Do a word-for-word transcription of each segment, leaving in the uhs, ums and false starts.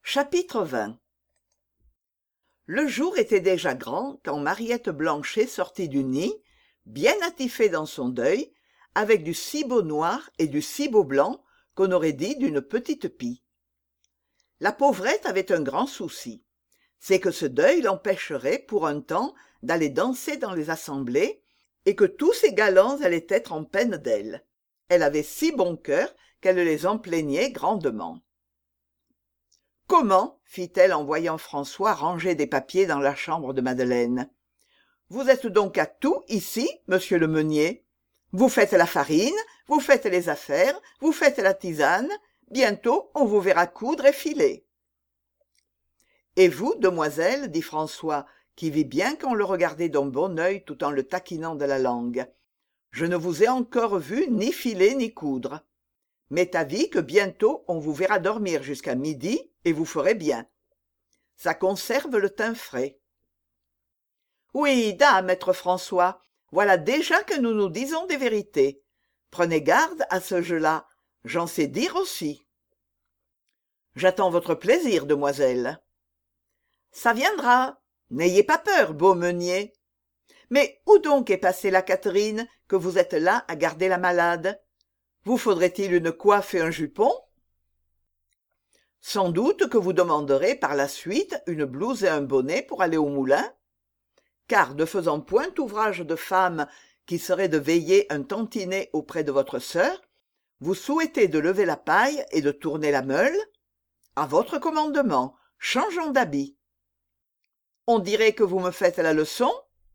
Chapitre vingt. Le jour était déjà grand quand Mariette Blanchet sortit du nid, bien attifée dans son deuil, avec du ciboulot noir et du ciboulot blanc qu'on aurait dit d'une petite pie. La pauvrette avait un grand souci, c'est que ce deuil l'empêcherait pour un temps d'aller danser dans les assemblées et que tous ses galants allaient être en peine d'elle. Elle avait si bon cœur qu'elle les en plaignait grandement. « Comment ?» fit-elle en voyant François ranger des papiers dans la chambre de Madeleine. « Vous êtes donc à tout ici, monsieur le meunier. Vous faites la farine, vous faites les affaires, vous faites la tisane, bientôt on vous verra coudre et filer. »« Et vous, demoiselle, dit François, qui vit bien qu'on le regardait d'un bon œil tout en le taquinant de la langue, je ne vous ai encore vu ni filer ni coudre. M'est avis que bientôt on vous verra dormir jusqu'à midi et vous ferez bien. Ça conserve le teint frais. »« Oui, dame, maître François, voilà déjà que nous nous disons des vérités. Prenez garde à ce jeu-là, j'en sais dire aussi. »« J'attends votre plaisir, demoiselle. »« Ça viendra. N'ayez pas peur, beau meunier. Mais où donc est passée la Catherine, que vous êtes là à garder la malade ? Vous faudrait-il une coiffe et un jupon ? Sans doute que vous demanderez par la suite une blouse et un bonnet pour aller au moulin, car ne faisant point ouvrage de femme qui serait de veiller un tantinet auprès de votre sœur, vous souhaitez de lever la paille et de tourner la meule ? À votre commandement, changeons d'habit. On dirait que vous me faites la leçon ?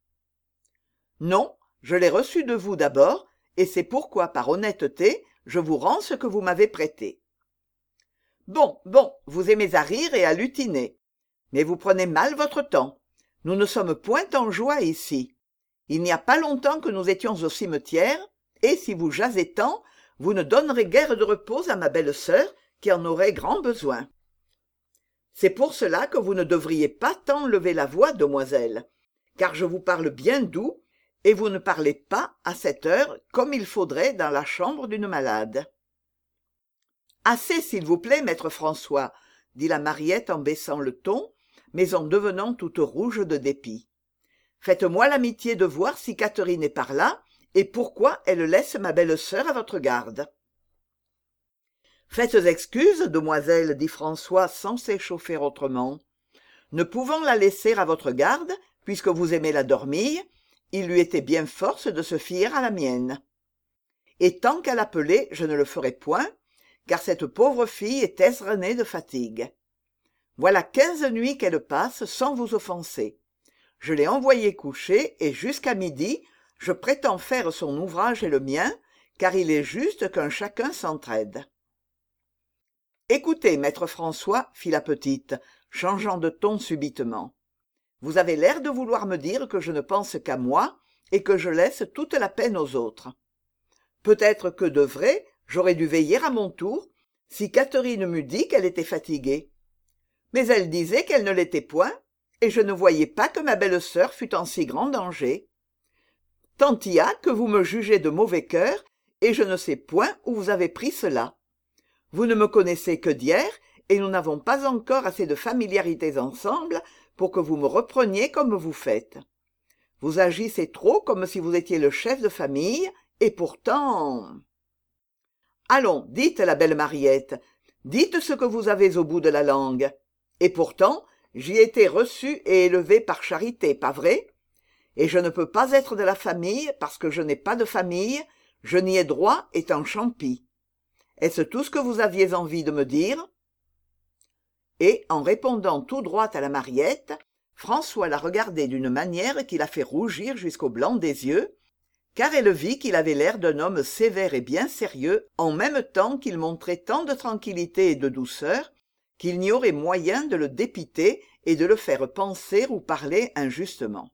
Non, je l'ai reçue de vous d'abord, et c'est pourquoi, par honnêteté, je vous rends ce que vous m'avez prêté. Bon, bon, vous aimez à rire et à lutiner. Mais vous prenez mal votre temps. Nous ne sommes point en joie ici. Il n'y a pas longtemps que nous étions au cimetière, et si vous jasez tant, vous ne donnerez guère de repos à ma belle-sœur, qui en aurait grand besoin. C'est pour cela que vous ne devriez pas tant lever la voix, demoiselle, car je vous parle bien doux, et vous ne parlez pas, à cette heure, comme il faudrait dans la chambre d'une malade. »« Assez, s'il vous plaît, maître François, » dit la Mariette en baissant le ton, mais en devenant toute rouge de dépit. « Faites-moi l'amitié de voir si Catherine est par là, et pourquoi elle laisse ma belle-sœur à votre garde. »« Faites excuse, demoiselle, dit François sans s'échauffer autrement. Ne pouvant la laisser à votre garde, puisque vous aimez la dormir, il lui était bien force de se fier à la mienne. Et tant qu'à l'appeler, je ne le ferai point, car cette pauvre fille est ésrenée de fatigue. Voilà quinze nuits qu'elle passe sans vous offenser. Je l'ai envoyée coucher, et jusqu'à midi, je prétends faire son ouvrage et le mien, car il est juste qu'un chacun s'entraide. « Écoutez, maître François, fit la petite, changeant de ton subitement. Vous avez l'air de vouloir me dire que je ne pense qu'à moi et que je laisse toute la peine aux autres. Peut-être que de vrai, j'aurais dû veiller à mon tour, si Catherine m'eût dit qu'elle était fatiguée. Mais elle disait qu'elle ne l'était point, et je ne voyais pas que ma belle-sœur fût en si grand danger. Tant y a que vous me jugez de mauvais cœur, et je ne sais point où vous avez pris cela. Vous ne me connaissez que d'hier, et nous n'avons pas encore assez de familiarités ensemble pour que vous me repreniez comme vous faites. Vous agissez trop comme si vous étiez le chef de famille, et pourtant... Allons, dites la belle Mariette, dites ce que vous avez au bout de la langue. Et pourtant, j'y ai été reçue et élevée par charité, pas vrai ? Et je ne peux pas être de la famille parce que je n'ai pas de famille, je n'y ai droit étant champi. Est-ce tout ce que vous aviez envie de me dire ? Et, en répondant tout droit à la Mariette, François la regardait d'une manière qui la fait rougir jusqu'au blanc des yeux, car elle vit qu'il avait l'air d'un homme sévère et bien sérieux, en même temps qu'il montrait tant de tranquillité et de douceur, qu'il n'y aurait moyen de le dépiter et de le faire penser ou parler injustement.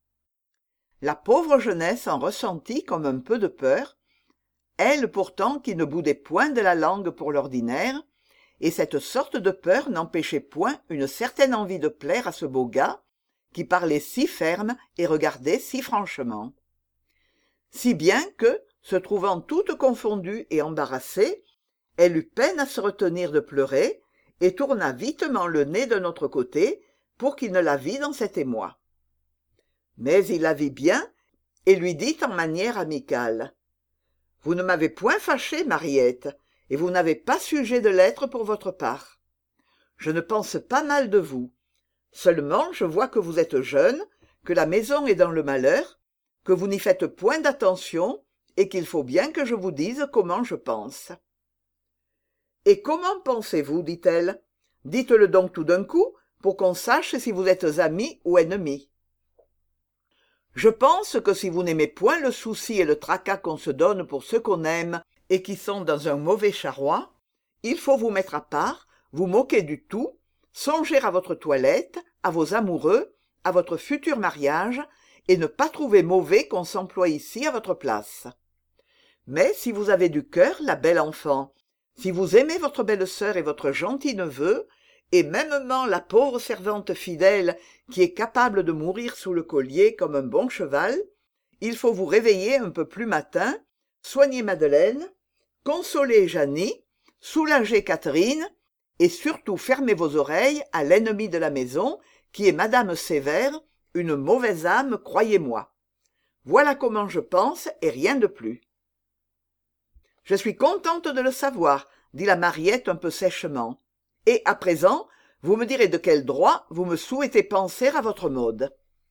La pauvre jeunesse en ressentit comme un peu de peur, elle pourtant qui ne boudait point de la langue pour l'ordinaire, et cette sorte de peur n'empêchait point une certaine envie de plaire à ce beau gars, qui parlait si ferme et regardait si franchement. Si bien que, se trouvant toute confondue et embarrassée, elle eut peine à se retenir de pleurer, et tourna vitement le nez d'un autre côté pour qu'il ne la vît dans cet émoi. Mais il la vit bien et lui dit en manière amicale: « Vous ne m'avez point fâchée, Mariette, et vous n'avez pas sujet de l'être pour votre part. Je ne pense pas mal de vous. Seulement je vois que vous êtes jeune, que la maison est dans le malheur, que vous n'y faites point d'attention, et qu'il faut bien que je vous dise comment je pense. » « Et comment pensez-vous, dit-elle? Dites-le donc tout d'un coup, pour qu'on sache si vous êtes amis ou ennemis. »« Je pense que si vous n'aimez point le souci et le tracas qu'on se donne pour ceux qu'on aime et qui sont dans un mauvais charroi, il faut vous mettre à part, vous moquer du tout, songer à votre toilette, à vos amoureux, à votre futur mariage, et ne pas trouver mauvais qu'on s'emploie ici à votre place. Mais si vous avez du cœur, la belle enfant, si vous aimez votre belle-sœur et votre gentil neveu, et mêmement la pauvre servante fidèle qui est capable de mourir sous le collier comme un bon cheval, il faut vous réveiller un peu plus matin, soigner Madeleine, consoler Jeannie, soulager Catherine, et surtout fermer vos oreilles à l'ennemi de la maison, qui est Madame Sévère, une mauvaise âme, croyez-moi. Voilà comment je pense, et rien de plus. » « Je suis contente de le savoir, » dit la Mariette un peu sèchement. « Et, à présent, vous me direz de quel droit vous me souhaitez penser à votre mode. »«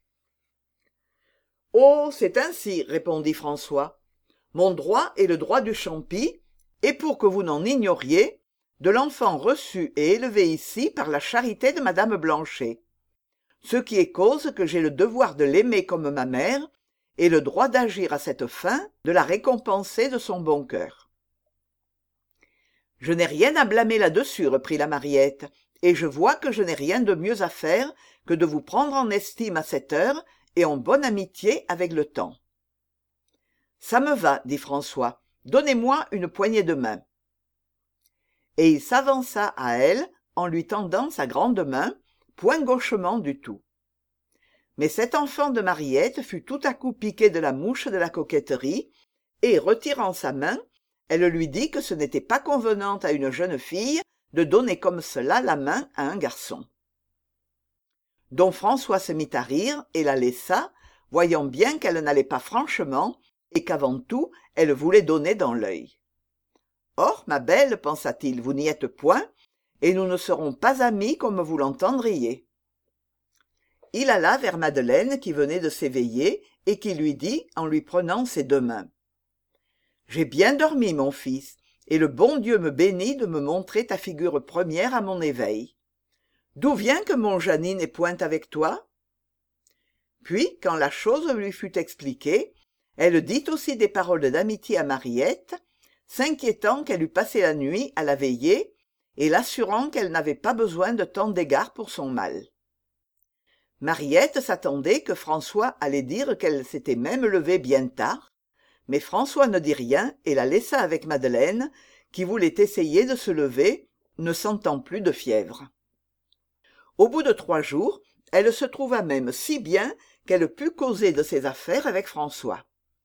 Oh, c'est ainsi, » répondit François. « Mon droit est le droit du champi, et pour que vous n'en ignoriez, de l'enfant reçu et élevé ici par la charité de Madame Blanchet. Ce qui est cause que j'ai le devoir de l'aimer comme ma mère, et le droit d'agir à cette fin, de la récompenser de son bon cœur. » « Je n'ai rien à blâmer là-dessus, » reprit la Mariette, « et je vois que je n'ai rien de mieux à faire que de vous prendre en estime à cette heure et en bonne amitié avec le temps. »« Ça me va, » dit François, « donnez-moi une poignée de main. » Et il s'avança à elle en lui tendant sa grande main, point gauchement du tout. Mais cet enfant de Mariette fut tout à coup piqué de la mouche de la coquetterie, et, retirant sa main, elle lui dit que ce n'était pas convenant à une jeune fille de donner comme cela la main à un garçon. Donc François se mit à rire et la laissa, voyant bien qu'elle n'allait pas franchement et qu'avant tout elle voulait donner dans l'œil. « Or, ma belle, pensa-t-il, vous n'y êtes point, et nous ne serons pas amis comme vous l'entendriez. » Il alla vers Madeleine qui venait de s'éveiller et qui lui dit en lui prenant ses deux mains: « J'ai bien dormi, mon fils, et le bon Dieu me bénit de me montrer ta figure première à mon éveil. D'où vient que mon Jeannie n'est point avec toi ?» Puis, quand la chose lui fut expliquée, elle dit aussi des paroles d'amitié à Mariette, s'inquiétant qu'elle eût passé la nuit à la veiller et l'assurant qu'elle n'avait pas besoin de tant d'égards pour son mal. Mariette s'attendait que François allait dire qu'elle s'était même levée bien tard, mais François ne dit rien et la laissa avec Madeleine, qui voulait essayer de se lever, ne sentant plus de fièvre. Au bout de trois jours, elle se trouva même si bien qu'elle put causer de ses affaires avec François.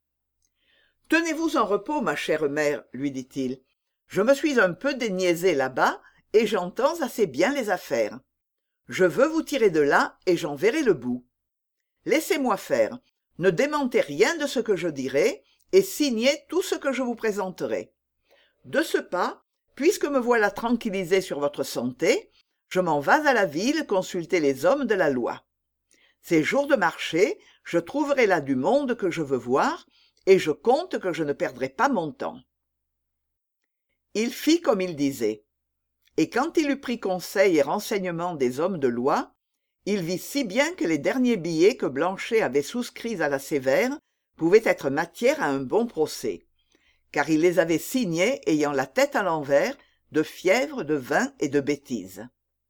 « Tenez-vous en repos, ma chère mère, lui dit-il. Je me suis un peu déniaisé là-bas, et j'entends assez bien les affaires. Je veux vous tirer de là, et j'en verrai le bout. Laissez-moi faire, ne démentez rien de ce que je dirai, et signez tout ce que je vous présenterai. De ce pas, puisque me voilà tranquillisé sur votre santé, je m'en vas à la ville consulter les hommes de la loi. Ces jours de marché, je trouverai là du monde que je veux voir, et je compte que je ne perdrai pas mon temps. » Il fit comme il disait. Et quand il eut pris conseil et renseignement des hommes de loi, il vit si bien que les derniers billets que Blanchet avait souscrits à la Sévère pouvaient être matière à un bon procès, car il les avait signés ayant la tête à l'envers, de fièvre, de vin et de bêtises.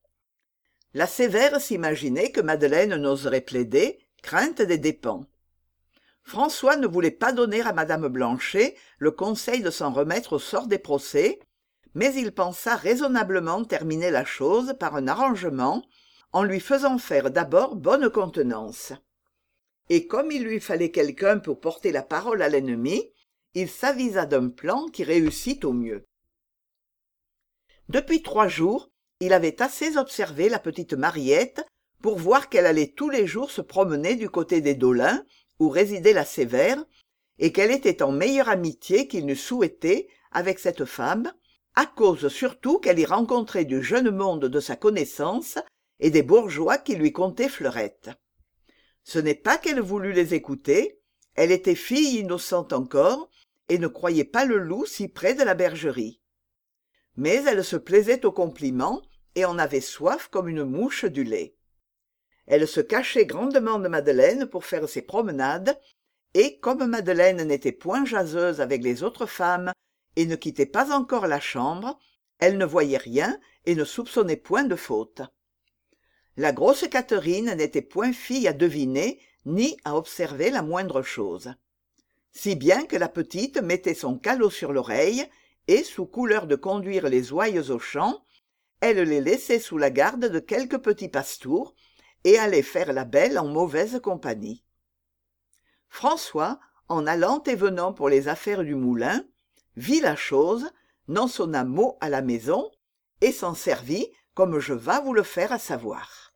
La Sévère s'imaginait que Madeleine n'oserait plaider, crainte des dépens. François ne voulait pas donner à madame Blanchet le conseil de s'en remettre au sort des procès, mais il pensa raisonnablement terminer la chose par un arrangement, en lui faisant faire d'abord bonne contenance. Et comme il lui fallait quelqu'un pour porter la parole à l'ennemi, il s'avisa d'un plan qui réussit au mieux. Depuis trois jours, il avait assez observé la petite Mariette pour voir qu'elle allait tous les jours se promener du côté des Dolins, où résidait la Sévère, et qu'elle était en meilleure amitié qu'il n'eût souhaité avec cette femme, à cause surtout qu'elle y rencontrait du jeune monde de sa connaissance et des bourgeois qui lui contaient Fleurette. Ce n'est pas qu'elle voulût les écouter, elle était fille innocente encore, et ne croyait pas le loup si près de la bergerie. Mais elle se plaisait aux compliments et en avait soif comme une mouche du lait. Elle se cachait grandement de Madeleine pour faire ses promenades, et comme Madeleine n'était point jaseuse avec les autres femmes et ne quittait pas encore la chambre, elle ne voyait rien et ne soupçonnait point de faute. La grosse Catherine n'était point fille à deviner ni à observer la moindre chose. Si bien que la petite mettait son calot sur l'oreille, et, sous couleur de conduire les ouailles au champ, elle les laissait sous la garde de quelques petits pastours, et allait faire la belle en mauvaise compagnie. François, en allant et venant pour les affaires du moulin, vit la chose, n'en sonna mot à la maison, et s'en servit comme je vas vous le faire à savoir.